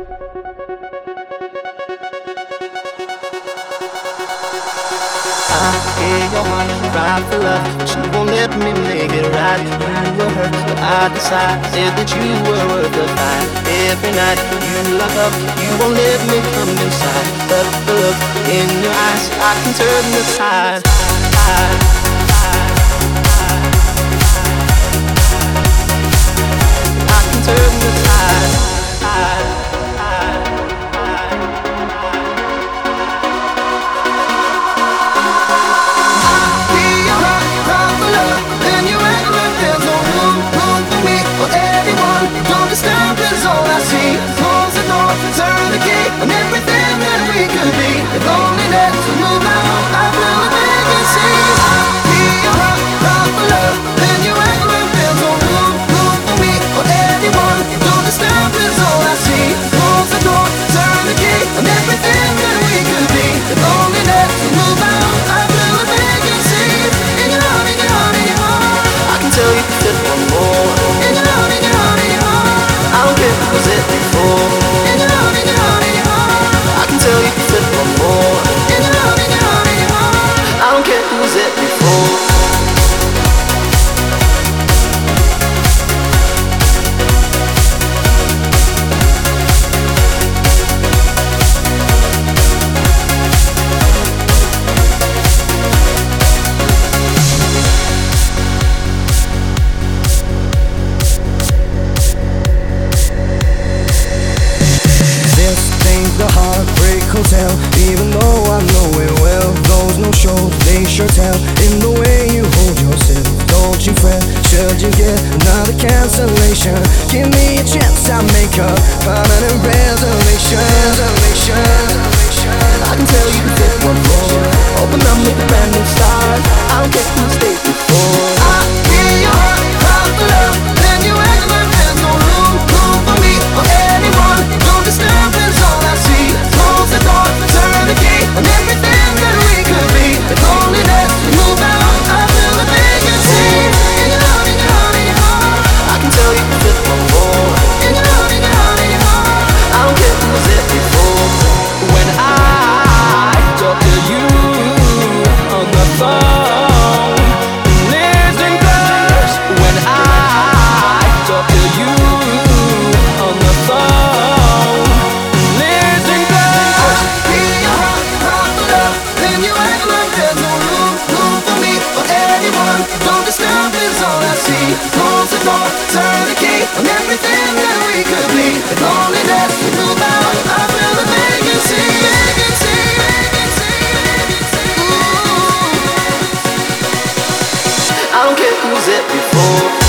I hear your heart cry for love, but you won't let me make it right. You were hurt, but I decided that you were worth the fight. Every night you lock up, you won't let me come inside. But the look in your eyes, I can turn the tide. I can turn the tide. And everything that we could be, if only that to move out, I feel a vacancy. Hear your heart cry for love, then you act like there's no room for me or anyone. Don't disturb is all I see. Close the door, turn the key, and everything that we could be, if only that to move out, I feel a vacancy. In your heart, in your heart, in your heart, I can tell you just one more. in your heart, in your heart, in your heart, I don't care who was it before. in your heart, in your heart, in your heart, I can tell you just one more. in your heart, in your heart, in your heart. I don't care who was it before. The Heartbreak Hotel, even though I know it well. Those no shows, they sure tell in the way you hold yourself. Don't you fret, should you get another cancellation, give me a chance, I'll make a permanent reservation. I can tell you just one more. Open up with a brand new start. I don't care who stayed before. I hear your heart cry for love, then you act like there's no room for me or anyone. Don't disturb is all I see. Close the door, turn the key, and everything that we could be, if only that we move out, I feel a vacancy. In your heart, in your heart, in your heart, I can tell you just one more. in your heart, in your heart, in your heart. I don't care who was it before. When I talk to you on the phone, listen close. When I talk to you on the phone, listen close. Hear your heart cry for love, then you act like there's no room for me or anyone. Don't disturb is all I see. Close the door, turn the key, and everything that we could be, if only that we move out, I feel a vacancy. I don't care who was it before.